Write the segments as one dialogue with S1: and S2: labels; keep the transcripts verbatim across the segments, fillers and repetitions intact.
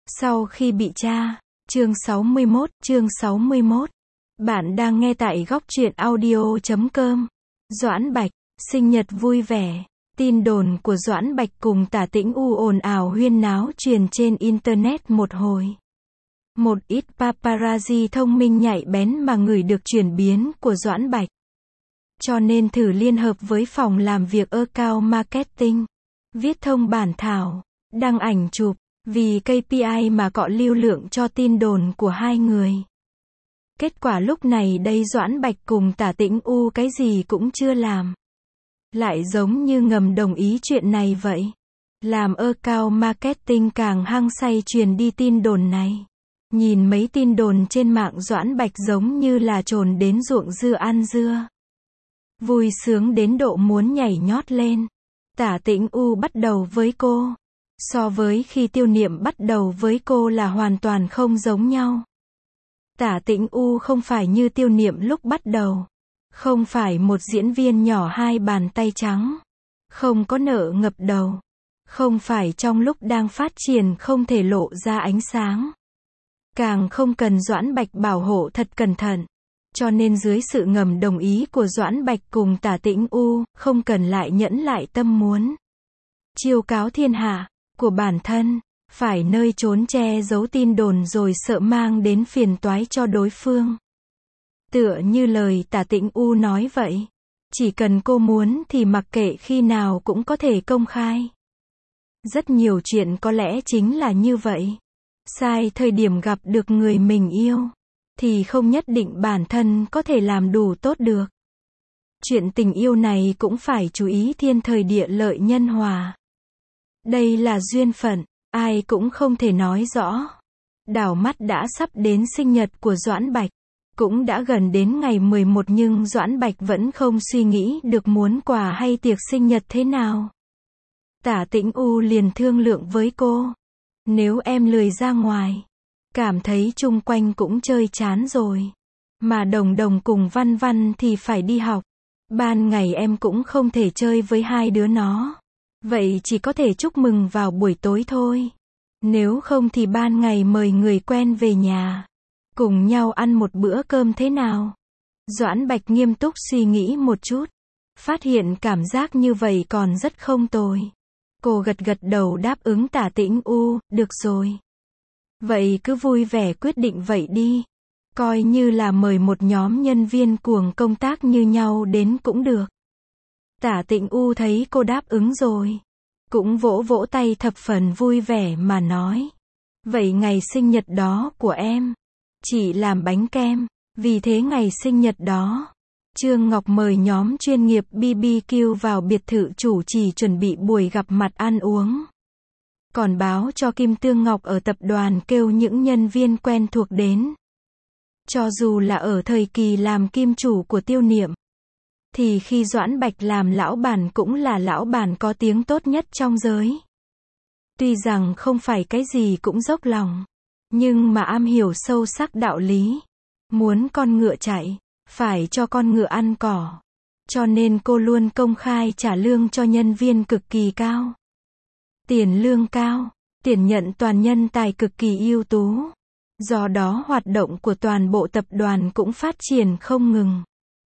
S1: Sau khi bị tra. Chương sáu mươi mốt, chương sáu mươi mốt. Bạn đang nghe tại góc truyện audio chấm com. Doãn Bạch, sinh nhật vui vẻ. Tin đồn của Doãn Bạch cùng Tả Tĩnh U ồn ào huyên náo truyền trên internet một hồi. Một ít paparazzi thông minh nhạy bén mà ngửi được chuyển biến của Doãn Bạch. Cho nên thử liên hợp với phòng làm việc account marketing. Viết thông bản thảo, đăng ảnh chụp, vì ca pê i mà cọ lưu lượng cho tin đồn của hai người. Kết quả lúc này đây Doãn Bạch cùng Tả Tĩnh U cái gì cũng chưa làm. Lại giống như ngầm đồng ý chuyện này vậy. Làm account marketing càng hăng say truyền đi tin đồn này. Nhìn mấy tin đồn trên mạng Doãn Bạch giống như là trồn đến ruộng dưa ăn dưa. Vui sướng đến độ muốn nhảy nhót lên. Tả Tĩnh U bắt đầu với cô. So với khi Tiêu Niệm bắt đầu với cô là hoàn toàn không giống nhau. Tả Tĩnh U không phải như Tiêu Niệm lúc bắt đầu. Không phải một diễn viên nhỏ hai bàn tay trắng. Không có nợ ngập đầu. Không phải trong lúc đang phát triển không thể lộ ra ánh sáng. Càng không cần Doãn Bạch bảo hộ thật cẩn thận. Cho nên dưới sự ngầm đồng ý của Doãn Bạch cùng Tả Tĩnh U, không cần lại nhẫn lại tâm muốn chiêu cáo thiên hạ của bản thân, phải nơi trốn che giấu tin đồn rồi sợ mang đến phiền toái cho đối phương. Tựa như lời Tả Tĩnh U nói vậy, chỉ cần cô muốn thì mặc kệ khi nào cũng có thể công khai. Rất nhiều chuyện có lẽ chính là như vậy. Sai thời điểm gặp được người mình yêu, thì không nhất định bản thân có thể làm đủ tốt được. Chuyện tình yêu này cũng phải chú ý thiên thời địa lợi nhân hòa. Đây là duyên phận, ai cũng không thể nói rõ. Đảo mắt đã sắp đến sinh nhật của Doãn Bạch. Cũng đã gần đến ngày mười một nhưng Doãn Bạch vẫn không suy nghĩ được muốn quà hay tiệc sinh nhật thế nào. Tả Tĩnh U liền thương lượng với cô. Nếu em lười ra ngoài, cảm thấy chung quanh cũng chơi chán rồi. Mà Đồng Đồng cùng Văn Văn thì phải đi học. Ban ngày em cũng không thể chơi với hai đứa nó. Vậy chỉ có thể chúc mừng vào buổi tối thôi. Nếu không thì ban ngày mời người quen về nhà. Cùng nhau ăn một bữa cơm thế nào? Doãn Bạch nghiêm túc suy nghĩ một chút. Phát hiện cảm giác như vậy còn rất không tồi. Cô gật gật đầu đáp ứng Tả Tĩnh U, được rồi. Vậy cứ vui vẻ quyết định vậy đi. Coi như là mời một nhóm nhân viên cuồng công tác như nhau đến cũng được. Tả Tĩnh U thấy cô đáp ứng rồi. Cũng vỗ vỗ tay thập phần vui vẻ mà nói. Vậy ngày sinh nhật đó của em, chị làm bánh kem. Vì thế ngày sinh nhật đó, Trương Ngọc mời nhóm chuyên nghiệp bê bê kiu vào biệt thự chủ trì chuẩn bị buổi gặp mặt ăn uống. Còn báo cho Kim Tương Ngọc ở tập đoàn kêu những nhân viên quen thuộc đến. Cho dù là ở thời kỳ làm kim chủ của Tiêu Niệm, thì khi Doãn Bạch làm lão bản cũng là lão bản có tiếng tốt nhất trong giới. Tuy rằng không phải cái gì cũng dốc lòng, nhưng mà am hiểu sâu sắc đạo lý. Muốn con ngựa chạy, phải cho con ngựa ăn cỏ. Cho nên cô luôn công khai trả lương cho nhân viên cực kỳ cao. Tiền lương cao, tiền nhận toàn nhân tài cực kỳ ưu tú. Do đó hoạt động của toàn bộ tập đoàn cũng phát triển không ngừng.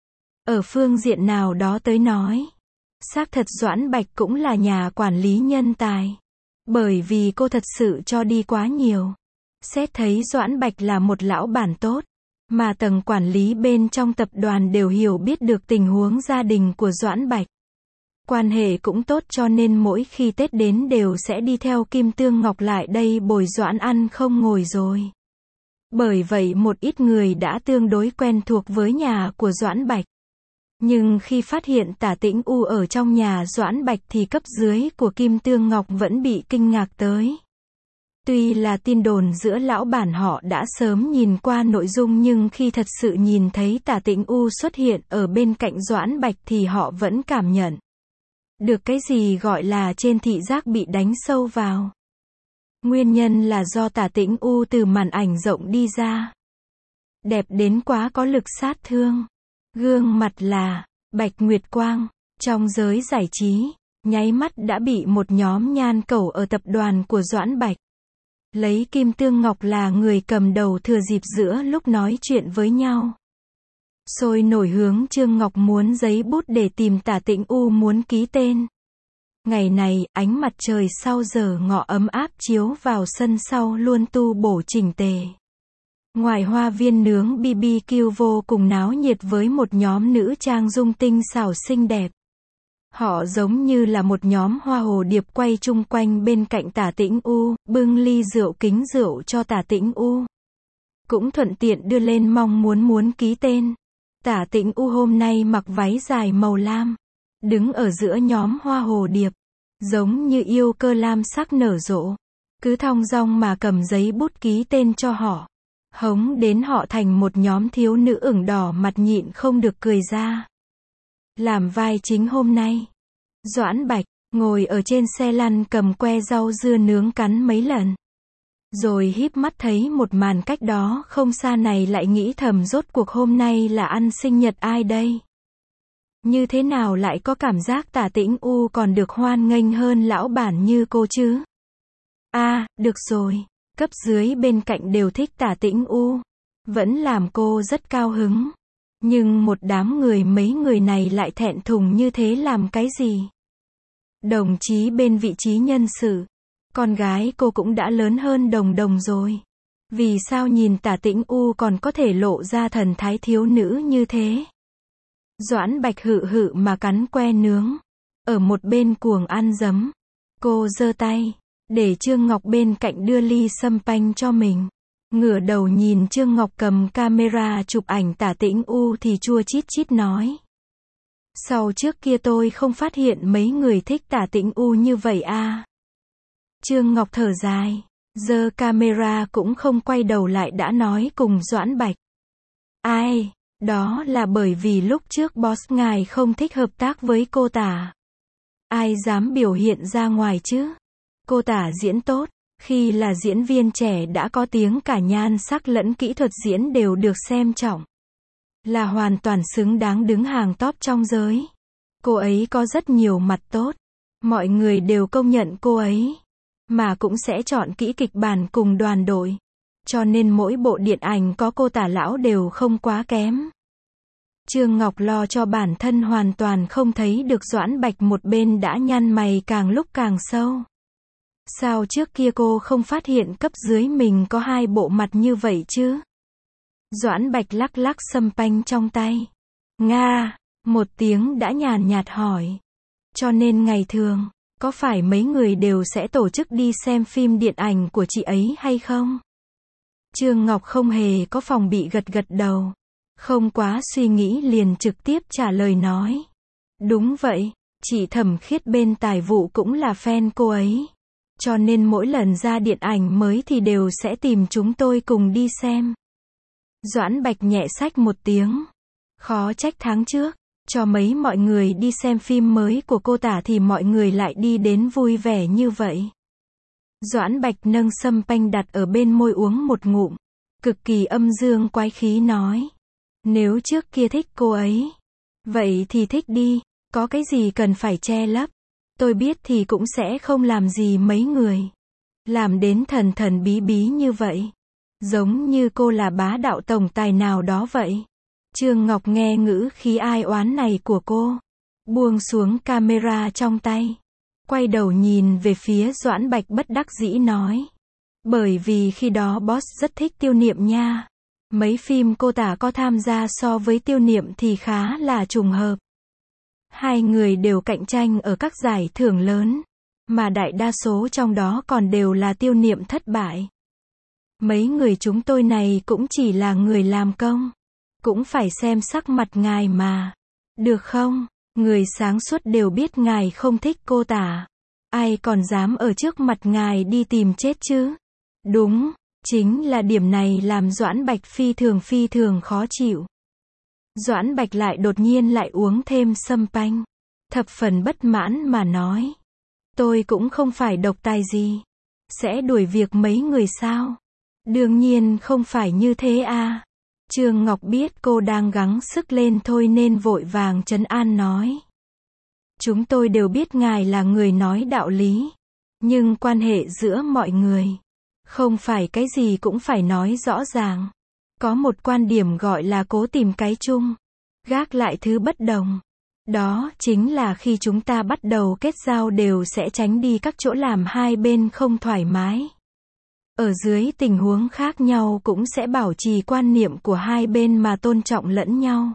S1: Ở phương diện nào đó tới nói, xác thật Doãn Bạch cũng là nhà quản lý nhân tài. Bởi vì cô thật sự cho đi quá nhiều. Xét thấy Doãn Bạch là một lão bản tốt, mà tầng quản lý bên trong tập đoàn đều hiểu biết được tình huống gia đình của Doãn Bạch. Quan hệ cũng tốt cho nên mỗi khi Tết đến đều sẽ đi theo Kim Tương Ngọc lại đây bồi Doãn ăn không ngồi rồi. Bởi vậy một ít người đã tương đối quen thuộc với nhà của Doãn Bạch. Nhưng khi phát hiện Tả Tĩnh U ở trong nhà Doãn Bạch thì cấp dưới của Kim Tương Ngọc vẫn bị kinh ngạc tới. Tuy là tin đồn giữa lão bản họ đã sớm nhìn qua nội dung nhưng khi thật sự nhìn thấy Tả Tĩnh U xuất hiện ở bên cạnh Doãn Bạch thì họ vẫn cảm nhận được cái gì gọi là trên thị giác bị đánh sâu vào. Nguyên nhân là do Tả Tĩnh U từ màn ảnh rộng đi ra. Đẹp đến quá có lực sát thương. Gương mặt là Bạch Nguyệt Quang, trong giới giải trí, nháy mắt đã bị một nhóm nhan cẩu ở tập đoàn của Doãn Bạch Lấy Kim Tương Ngọc là người cầm đầu thừa dịp giữa lúc nói chuyện với nhau. Sôi nổi hướng Trương Ngọc muốn giấy bút để tìm Tả Tĩnh U muốn ký tên. Ngày này, ánh mặt trời sau giờ ngọ ấm áp chiếu vào sân sau luôn tu bổ chỉnh tề. Ngoài hoa viên nướng bê bê kiu vô cùng náo nhiệt với một nhóm nữ trang dung tinh xảo xinh đẹp. Họ giống như là một nhóm hoa hồ điệp quay chung quanh bên cạnh Tả Tĩnh U, bưng ly rượu kính rượu cho Tả Tĩnh U. Cũng thuận tiện đưa lên mong muốn muốn ký tên. Tả Tĩnh U hôm nay mặc váy dài màu lam, đứng ở giữa nhóm hoa hồ điệp, giống như yêu cơ lam sắc nở rộ. Cứ thong dong mà cầm giấy bút ký tên cho họ. Hống đến họ thành một nhóm thiếu nữ ửng đỏ mặt nhịn không được cười ra. Làm vai chính hôm nay, Doãn Bạch, ngồi ở trên xe lăn cầm que rau dưa nướng cắn mấy lần. Rồi híp mắt thấy một màn cách đó không xa này lại nghĩ thầm rốt cuộc hôm nay là ăn sinh nhật ai đây? Như thế nào lại có cảm giác Tả Tĩnh U còn được hoan nghênh hơn lão bản như cô chứ? À, được rồi. Cấp dưới bên cạnh đều thích Tả Tĩnh U. Vẫn làm cô rất cao hứng. Nhưng một đám người mấy người này lại thẹn thùng như thế làm cái gì? Đồng chí bên vị trí nhân sự. Con gái cô cũng đã lớn hơn Đồng Đồng rồi. Vì sao nhìn Tả Tĩnh U còn có thể lộ ra thần thái thiếu nữ như thế? Doãn Bạch hự hự mà cắn que nướng. Ở một bên cuồng ăn dấm. Cô giơ tay, để Trương Ngọc bên cạnh đưa ly sâm panh cho mình. Ngửa đầu nhìn Trương Ngọc cầm camera chụp ảnh Tả Tĩnh U thì chua chít chít nói. Sau trước kia tôi không phát hiện mấy người thích Tả Tĩnh U như vậy à. Trương Ngọc thở dài, giơ camera cũng không quay đầu lại đã nói cùng Doãn Bạch. Ai, đó là bởi vì lúc trước boss ngài không thích hợp tác với cô Tả. Ai dám biểu hiện ra ngoài chứ? Cô Tả diễn tốt, khi là diễn viên trẻ đã có tiếng cả nhan sắc lẫn kỹ thuật diễn đều được xem trọng. Là hoàn toàn xứng đáng đứng hàng top trong giới. Cô ấy có rất nhiều mặt tốt. Mọi người đều công nhận cô ấy. Mà cũng sẽ chọn kỹ kịch bản cùng đoàn đội. Cho nên mỗi bộ điện ảnh có cô Tả lão đều không quá kém. Trương Ngọc lo cho bản thân hoàn toàn không thấy được Doãn Bạch một bên đã nhăn mày càng lúc càng sâu. Sao trước kia cô không phát hiện cấp dưới mình có hai bộ mặt như vậy chứ? Doãn Bạch lắc lắc sâm panh trong tay. Nga, một tiếng đã nhàn nhạt hỏi. Cho nên ngày thường, có phải mấy người đều sẽ tổ chức đi xem phim điện ảnh của chị ấy hay không? Trương Ngọc không hề có phòng bị gật gật đầu. Không quá suy nghĩ liền trực tiếp trả lời nói. Đúng vậy, chị Thẩm Khiết bên tài vụ cũng là fan cô ấy. Cho nên mỗi lần ra điện ảnh mới thì đều sẽ tìm chúng tôi cùng đi xem. Doãn Bạch nhẹ xách một tiếng. Khó trách tháng trước, cho mấy mọi người đi xem phim mới của cô Tả thì mọi người lại đi đến vui vẻ như vậy. Doãn Bạch nâng sâm panh đặt ở bên môi uống một ngụm. Cực kỳ âm dương quái khí nói. Nếu trước kia thích cô ấy, vậy thì thích đi, có cái gì cần phải che lấp. Tôi biết thì cũng sẽ không làm gì mấy người. Làm đến thần thần bí bí như vậy. Giống như cô là bá đạo tổng tài nào đó vậy. Trương Ngọc nghe ngữ khí ai oán này của cô. Buông xuống camera trong tay. Quay đầu nhìn về phía Doãn Bạch bất đắc dĩ nói. Bởi vì khi đó boss rất thích Tiêu Niệm nha. Mấy phim cô Tả có tham gia so với Tiêu Niệm thì khá là trùng hợp. Hai người đều cạnh tranh ở các giải thưởng lớn. Mà đại đa số trong đó còn đều là Tiêu Niệm thất bại. Mấy người chúng tôi này cũng chỉ là người làm công. Cũng phải xem sắc mặt ngài mà. Được không? Người sáng suốt đều biết ngài không thích cô Tả. Ai còn dám ở trước mặt ngài đi tìm chết chứ? Đúng, chính là điểm này làm Doãn Bạch phi thường phi thường khó chịu. Doãn Bạch lại đột nhiên lại uống thêm sâm panh. Thập phần bất mãn mà nói. Tôi cũng không phải độc tài gì. Sẽ đuổi việc mấy người sao? Đương nhiên không phải như thế à. Trương Ngọc biết cô đang gắng sức lên thôi nên vội vàng trấn an nói. Chúng tôi đều biết ngài là người nói đạo lý. Nhưng quan hệ giữa mọi người Không phải cái gì cũng phải nói rõ ràng. Có một quan điểm gọi là cố tìm cái chung, gác lại thứ bất đồng. Đó chính là khi chúng ta bắt đầu kết giao đều sẽ tránh đi các chỗ làm hai bên không thoải mái. Ở dưới tình huống khác nhau cũng sẽ bảo trì quan niệm của hai bên mà tôn trọng lẫn nhau.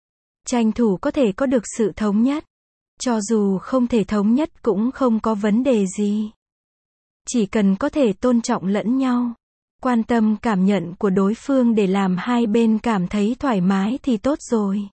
S1: Tranh thủ có thể có được sự thống nhất. Cho dù không thể thống nhất cũng không có vấn đề gì. Chỉ cần có thể tôn trọng lẫn nhau, quan tâm cảm nhận của đối phương để làm hai bên cảm thấy thoải mái thì tốt rồi.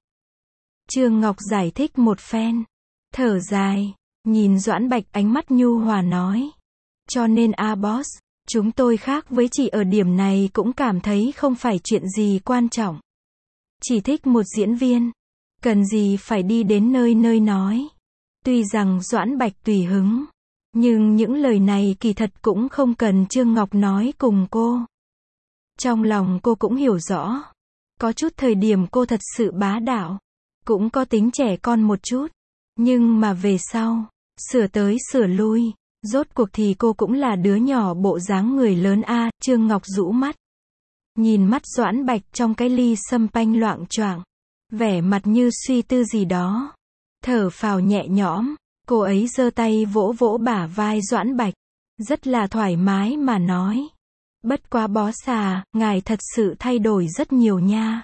S1: Trương Ngọc giải thích một phen, thở dài, nhìn Doãn Bạch ánh mắt nhu hòa nói. Cho nên a boss, chúng tôi khác với chị ở điểm này cũng cảm thấy không phải chuyện gì quan trọng. Chỉ thích một diễn viên, cần gì phải đi đến nơi nơi nói. Tuy rằng Doãn Bạch tùy hứng, nhưng những lời này kỳ thật cũng không cần Trương Ngọc nói cùng cô. Trong lòng cô cũng hiểu rõ. Có chút thời điểm cô thật sự bá đạo. Cũng có tính trẻ con một chút. Nhưng mà về sau, sửa tới sửa lui, rốt cuộc thì cô cũng là đứa nhỏ bộ dáng người lớn a. Trương Ngọc rũ mắt. Nhìn mắt Doãn Bạch trong cái ly sâm panh loạng choạng. Vẻ mặt như suy tư gì đó. Thở phào nhẹ nhõm. Cô ấy giơ tay vỗ vỗ bả vai Doãn Bạch. Rất là thoải mái mà nói. Bất quá bó xà, ngài thật sự thay đổi rất nhiều nha.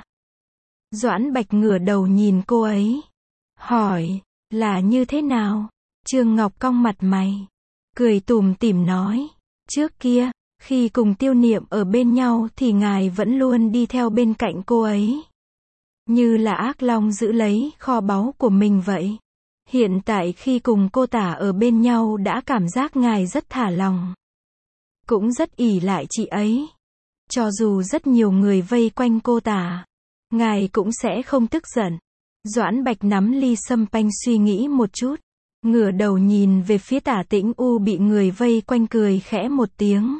S1: Doãn Bạch ngửa đầu nhìn cô ấy. Hỏi, là như thế nào? Trương Ngọc cong mặt mày. Cười tủm tỉm nói. Trước kia, khi cùng Tiêu Niệm ở bên nhau thì ngài vẫn luôn đi theo bên cạnh cô ấy. Như là ác long giữ lấy kho báu của mình vậy. Hiện tại khi cùng cô Tả ở bên nhau đã cảm giác ngài rất thả lòng. Cũng rất ỷ lại chị ấy. Cho dù rất nhiều người vây quanh cô Tả, ngài cũng sẽ không tức giận. Doãn Bạch nắm ly sâm panh suy nghĩ một chút. Ngửa đầu nhìn về phía Tả Tĩnh U bị người vây quanh cười khẽ một tiếng.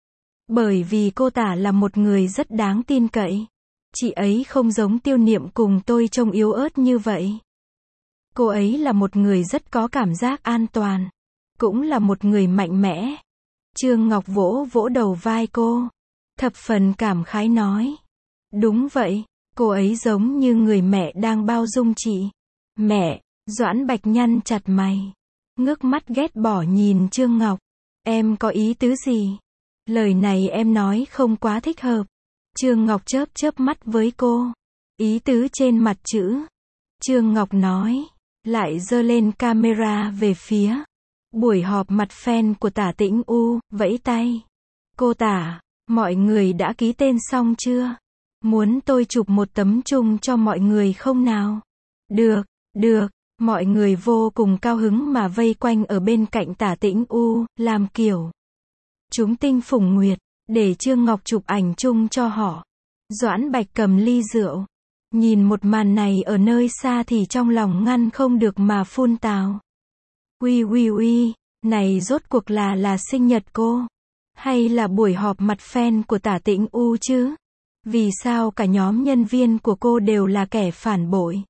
S1: Bởi vì cô Tả là một người rất đáng tin cậy. Chị ấy không giống Tiêu Niệm cùng tôi trông yếu ớt như vậy. Cô ấy là một người rất có cảm giác an toàn. Cũng là một người mạnh mẽ. Trương Ngọc vỗ vỗ đầu vai cô. Thập phần cảm khái nói. Đúng vậy, cô ấy giống như người mẹ đang bao dung chị. Mẹ, Doãn Bạch nhăn chặt mày. Ngước mắt ghét bỏ nhìn Trương Ngọc. Em có ý tứ gì? Lời này em nói không quá thích hợp. Trương Ngọc chớp chớp mắt với cô. Ý tứ trên mặt chữ. Trương Ngọc nói. Lại giơ lên camera về phía. Buổi họp mặt fan của Tả Tĩnh U, vẫy tay. Cô Tả, mọi người đã ký tên xong chưa? Muốn tôi chụp một tấm chung cho mọi người không nào? Được, được, mọi người vô cùng cao hứng mà vây quanh ở bên cạnh Tả Tĩnh U, làm kiểu. Chúng tinh phủng nguyệt, để Trương Ngọc chụp ảnh chung cho họ. Doãn Bạch cầm ly rượu. Nhìn một màn này ở nơi xa thì trong lòng ngăn không được mà phun tào. Uy uy uy, này rốt cuộc là là sinh nhật cô? Hay là buổi họp mặt fan của Tả Tĩnh U chứ? Vì sao cả nhóm nhân viên của cô đều là kẻ phản bội?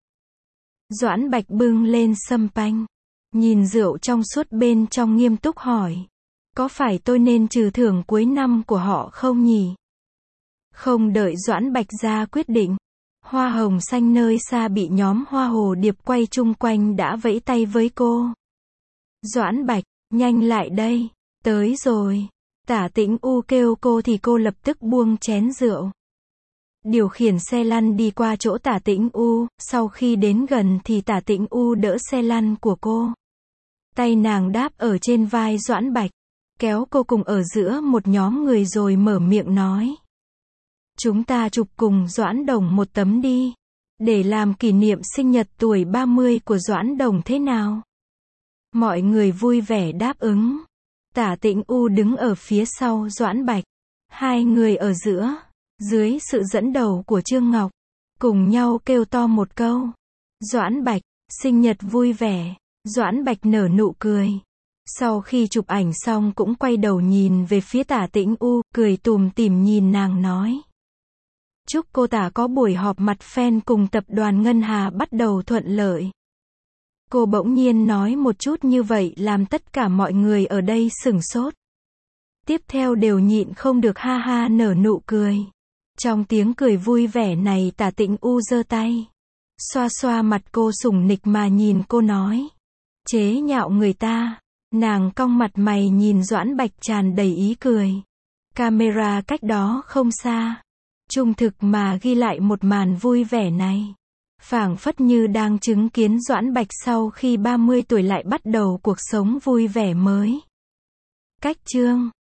S1: Doãn Bạch bưng lên sâm panh. Nhìn rượu trong suốt bên trong nghiêm túc hỏi. Có phải tôi nên trừ thưởng cuối năm của họ không nhỉ? Không đợi Doãn Bạch ra quyết định. Hoa hồng xanh nơi xa bị nhóm hoa hồ điệp quay chung quanh đã vẫy tay với cô. Doãn Bạch, nhanh lại đây, tới rồi. Tả Tĩnh U kêu cô thì cô lập tức buông chén rượu. Điều khiển xe lăn đi qua chỗ Tả Tĩnh U, sau khi đến gần thì Tả Tĩnh U đỡ xe lăn của cô. Tay nàng đáp ở trên vai Doãn Bạch, kéo cô cùng ở giữa một nhóm người rồi mở miệng nói. Chúng ta chụp cùng Doãn Đồng một tấm đi, để làm kỷ niệm sinh nhật tuổi ba mươi của Doãn Đồng thế nào? Mọi người vui vẻ đáp ứng. Tả Tĩnh U đứng ở phía sau Doãn Bạch. Hai người ở giữa, dưới sự dẫn đầu của Trương Ngọc, cùng nhau kêu to một câu. Doãn Bạch, sinh nhật vui vẻ. Doãn Bạch nở nụ cười. Sau khi chụp ảnh xong cũng quay đầu nhìn về phía Tả Tĩnh U, cười tủm tỉm nhìn nàng nói. Chúc cô Tả có buổi họp mặt fan cùng tập đoàn Ngân Hà bắt đầu thuận lợi. Cô bỗng nhiên nói một chút như vậy làm tất cả mọi người ở đây sửng sốt. tiếp theo đều nhịn không được ha ha nở nụ cười. Trong tiếng cười vui vẻ này Tả Tịnh U giơ tay, xoa xoa mặt cô sủng nịch mà nhìn cô nói. Chế nhạo người ta. Nàng cong mặt mày nhìn Doãn Bạch tràn đầy ý cười. Camera cách đó không xa, trung thực mà ghi lại một màn vui vẻ này. Phảng phất như đang chứng kiến Doãn Bạch sau khi ba mươi tuổi lại bắt đầu cuộc sống vui vẻ mới. Cách chương